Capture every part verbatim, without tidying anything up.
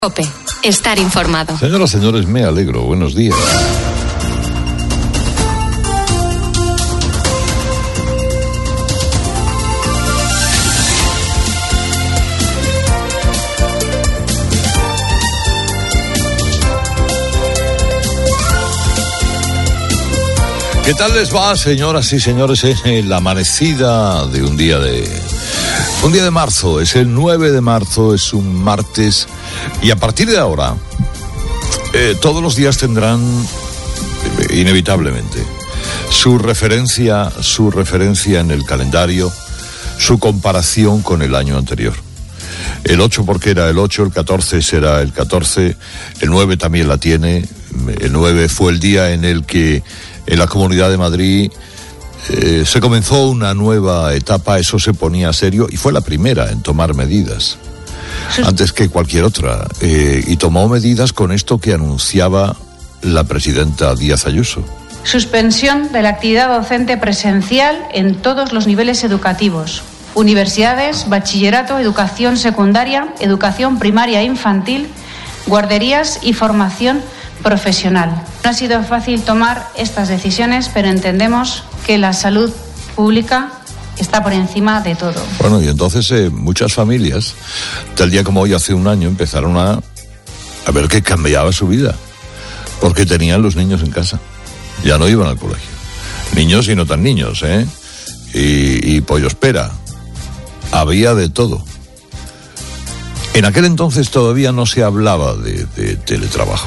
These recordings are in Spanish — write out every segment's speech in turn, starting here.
COPE. Estar informado. Señoras, señores, me alegro. Buenos días. ¿Qué tal les va, señoras y señores, en la amanecida de un día de... Un día de marzo, es el nueve de marzo, es un martes, y a partir de ahora, eh, todos los días tendrán, eh, inevitablemente, su referencia, su referencia en el calendario, su comparación con el año anterior. El ocho porque era el ocho, el catorce será el catorce, el nueve también la tiene, el nueve fue el día en el que en la Comunidad de Madrid Eh, se comenzó una nueva etapa, eso se ponía serio y fue la primera en tomar medidas, sí, antes que cualquier otra, eh, y tomó medidas con esto que anunciaba la presidenta Díaz Ayuso. Suspensión de la actividad docente presencial en todos los niveles educativos, universidades, bachillerato, educación secundaria, educación primaria e infantil, guarderías y formación profesional. No ha sido fácil tomar estas decisiones, pero entendemos que la salud pública está por encima de todo. Bueno, y entonces eh, muchas familias, tal día como hoy hace un año, empezaron a, a ver que cambiaba su vida, porque tenían los niños en casa, ya no iban al colegio. Niños y no tan niños, ¿eh? Y, y pollo espera. Había de todo. En aquel entonces todavía no se hablaba de, de teletrabajo.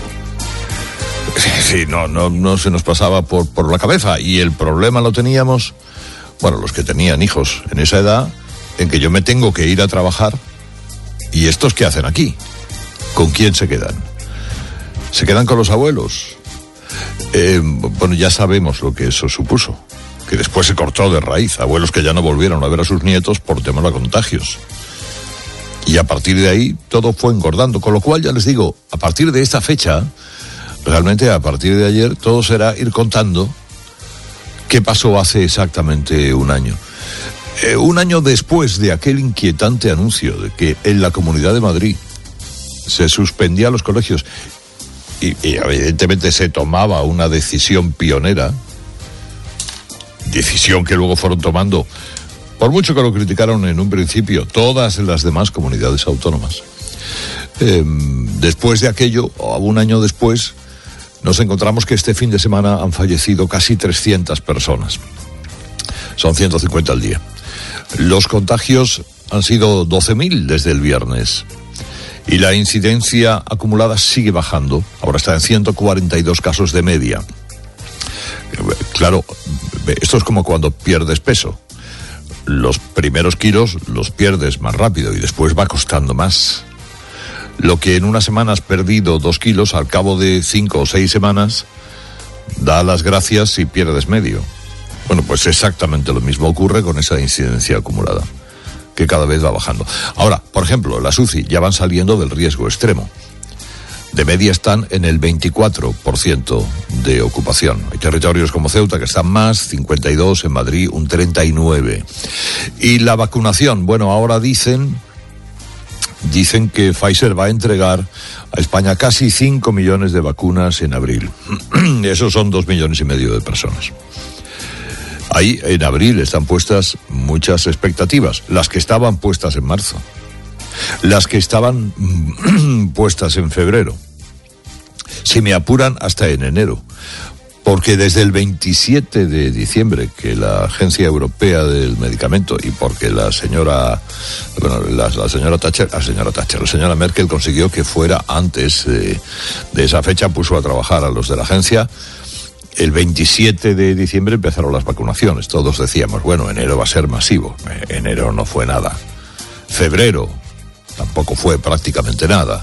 Sí, no, no, no se nos pasaba por, por la cabeza, y el problema lo teníamos, bueno, los que tenían hijos en esa edad, en que yo me tengo que ir a trabajar, y estos ¿qué hacen aquí? ¿Con quién se quedan? ¿Se quedan con los abuelos? Eh, bueno, ya sabemos lo que eso supuso, que después se cortó de raíz, abuelos que ya no volvieron a ver a sus nietos por temas de contagios. Y a partir de ahí todo fue engordando, con lo cual ya les digo, a partir de esta fecha, realmente a partir de ayer, todo será ir contando qué pasó hace exactamente un año. Eh, un año después de aquel inquietante anuncio de que en la Comunidad de Madrid se suspendían los colegios y, y evidentemente se tomaba una decisión pionera, decisión que luego fueron tomando, por mucho que lo criticaron en un principio, todas las demás comunidades autónomas. Eh, después de aquello, un año después, nos encontramos que este fin de semana han fallecido casi trescientas personas. Son ciento cincuenta al día. Los contagios han sido doce mil desde el viernes. Y la incidencia acumulada sigue bajando. Ahora está en ciento cuarenta y dos casos de media. Claro, esto es como cuando pierdes peso. Los primeros kilos los pierdes más rápido y después va costando más. Lo que en una semana has perdido dos kilos, al cabo de cinco o seis semanas, da las gracias si pierdes medio. Bueno, pues exactamente lo mismo ocurre con esa incidencia acumulada, que cada vez va bajando. Ahora, por ejemplo, las U C I ya van saliendo del riesgo extremo. De media están en el veinticuatro por ciento de ocupación. Hay territorios como Ceuta que están más, cincuenta y dos, en Madrid un treinta y nueve. Y la vacunación, bueno, ahora dicen... Dicen que Pfizer va a entregar a España casi cinco millones de vacunas en abril. Esos son dos millones y medio de personas. Ahí en abril están puestas muchas expectativas, las que estaban puestas en marzo, las que estaban puestas en febrero, si me apuran hasta en enero. Porque desde el veintisiete de diciembre, que la Agencia Europea del Medicamento, y porque la señora, bueno, la, la señora Thatcher, la señora Thatcher, la señora Merkel consiguió que fuera antes de, de esa fecha, puso a trabajar a los de la agencia. El veintisiete de diciembre empezaron las vacunaciones. Todos decíamos, bueno, enero va a ser masivo. Enero no fue nada. Febrero tampoco fue prácticamente nada.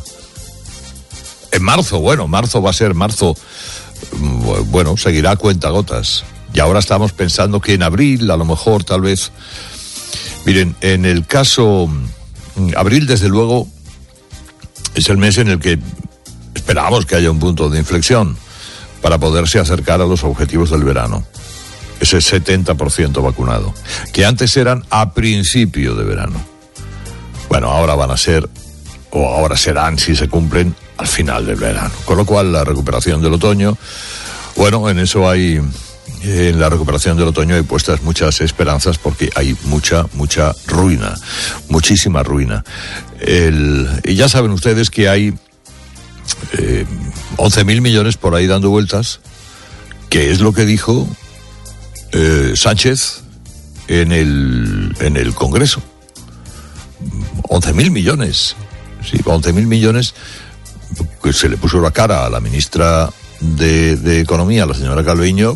En marzo, bueno, marzo va a ser marzo... Bueno, seguirá a cuentagotas. Y ahora estamos pensando que en abril, a lo mejor, tal vez... Miren, en el caso... Abril, desde luego, es el mes en el que esperamos que haya un punto de inflexión para poderse acercar a los objetivos del verano. Ese setenta por ciento vacunado, que antes eran a principio de verano. Bueno, ahora van a ser o ahora serán, si se cumplen, al final del verano. Con lo cual, la recuperación del otoño, bueno, en eso hay, en la recuperación del otoño hay puestas muchas esperanzas, porque hay mucha, mucha ruina, muchísima ruina. El, y ya saben ustedes que hay eh, once mil millones por ahí dando vueltas, que es lo que dijo eh, Sánchez en el, en el Congreso. once mil millones. Sí, once mil millones, que se le puso la cara a la ministra de, de Economía, la señora Calviño,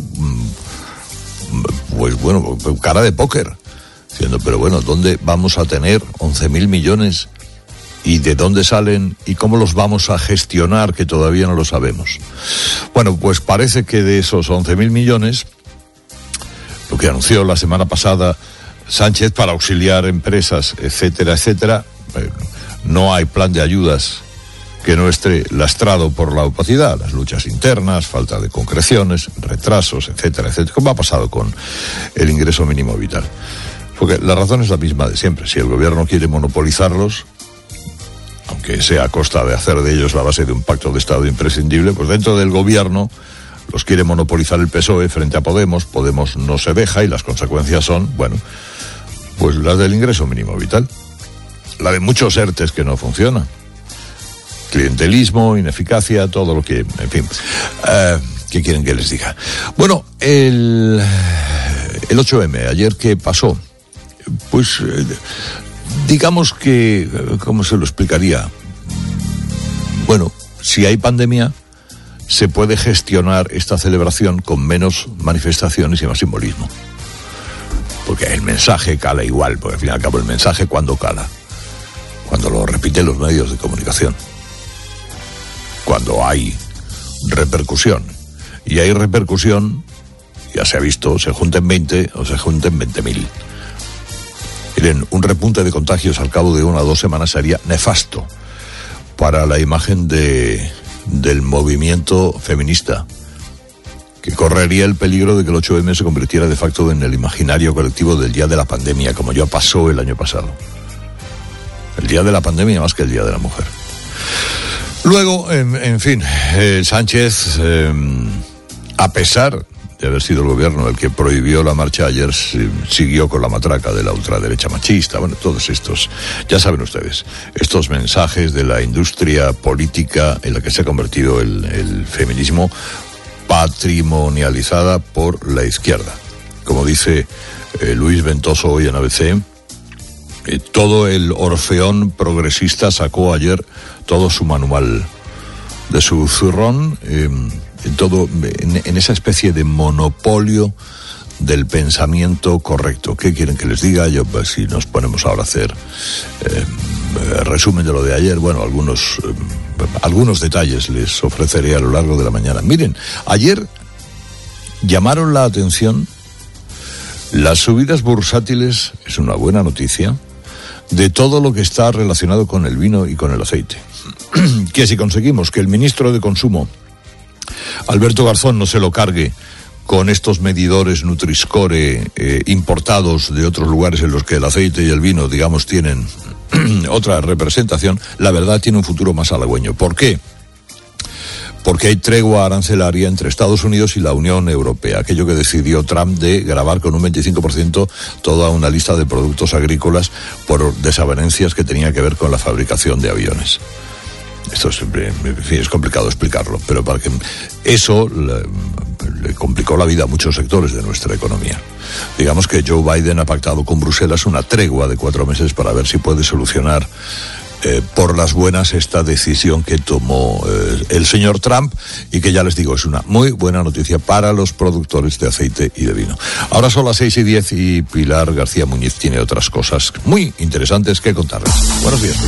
pues bueno, cara de póker, diciendo, pero bueno, ¿dónde vamos a tener once mil millones? ¿Y de dónde salen? ¿Y cómo los vamos a gestionar? Que todavía no lo sabemos. Bueno, pues parece que de esos once mil millones, lo que anunció la semana pasada Sánchez para auxiliar empresas, etcétera, etcétera, eh, no hay plan de ayudas que no esté lastrado por la opacidad, las luchas internas, falta de concreciones, retrasos, etcétera, etcétera, como ha pasado con el ingreso mínimo vital. Porque la razón es la misma de siempre. Si el gobierno quiere monopolizarlos, aunque sea a costa de hacer de ellos la base de un pacto de Estado imprescindible, pues dentro del gobierno los quiere monopolizar el P S O E frente a Podemos. Podemos no se deja y las consecuencias son, bueno, pues las del ingreso mínimo vital. La de muchos ERTES que no funcionan. Clientelismo, ineficacia, todo lo que, en fin, uh, ¿qué quieren que les diga? Bueno, el, el ocho eme, ayer, ¿qué pasó? Pues, eh, digamos que, ¿cómo se lo explicaría? Bueno, si hay pandemia, se puede gestionar esta celebración con menos manifestaciones y más simbolismo. Porque el mensaje cala igual, porque al fin y al cabo el mensaje, ¿cuándo cala? Cuando lo repiten los medios de comunicación. Cuando hay repercusión. Y hay repercusión, ya se ha visto, se junten veinte o se junten veinte mil. Miren, un repunte de contagios al cabo de una o dos semanas sería nefasto para la imagen de, del movimiento feminista, que correría el peligro de que el ocho eme se convirtiera de facto en el imaginario colectivo del día de la pandemia, como ya pasó el año pasado. El día de la pandemia más que el día de la mujer. Luego, en, en fin, eh, Sánchez, eh, a pesar de haber sido el gobierno el que prohibió la marcha ayer, siguió con la matraca de la ultraderecha machista. Bueno, todos estos, ya saben ustedes, estos mensajes de la industria política en la que se ha convertido el, el feminismo, patrimonializada por la izquierda. Como dice eh, Luis Ventoso hoy en A B C, eh, todo el orfeón progresista sacó ayer todo su manual de su zurrón, eh, en, todo, en, en esa especie de monopolio del pensamiento correcto. ¿Qué quieren que les diga? Yo, pues, si nos ponemos ahora a hacer eh, resumen de lo de ayer, bueno, algunos, eh, algunos detalles les ofreceré a lo largo de la mañana. Miren, ayer llamaron la atención las subidas bursátiles, es una buena noticia, de todo lo que está relacionado con el vino y con el aceite. Que si conseguimos que el ministro de Consumo, Alberto Garzón, no se lo cargue con estos medidores Nutri-Score eh, importados de otros lugares en los que el aceite y el vino, digamos, tienen otra representación, la verdad tiene un futuro más halagüeño. ¿Por qué? Porque hay tregua arancelaria entre Estados Unidos y la Unión Europea, aquello que decidió Trump de gravar con un veinticinco por ciento toda una lista de productos agrícolas por desavenencias que tenían que ver con la fabricación de aviones. Esto es, en fin, es complicado explicarlo, pero para que eso le, le complicó la vida a muchos sectores de nuestra economía. Digamos que Joe Biden ha pactado con Bruselas una tregua de cuatro meses para ver si puede solucionar eh, por las buenas esta decisión que tomó eh, el señor Trump, y que ya les digo, es una muy buena noticia para los productores de aceite y de vino. Ahora son las seis y diez y Pilar García Muñiz tiene otras cosas muy interesantes que contarles. Buenos días.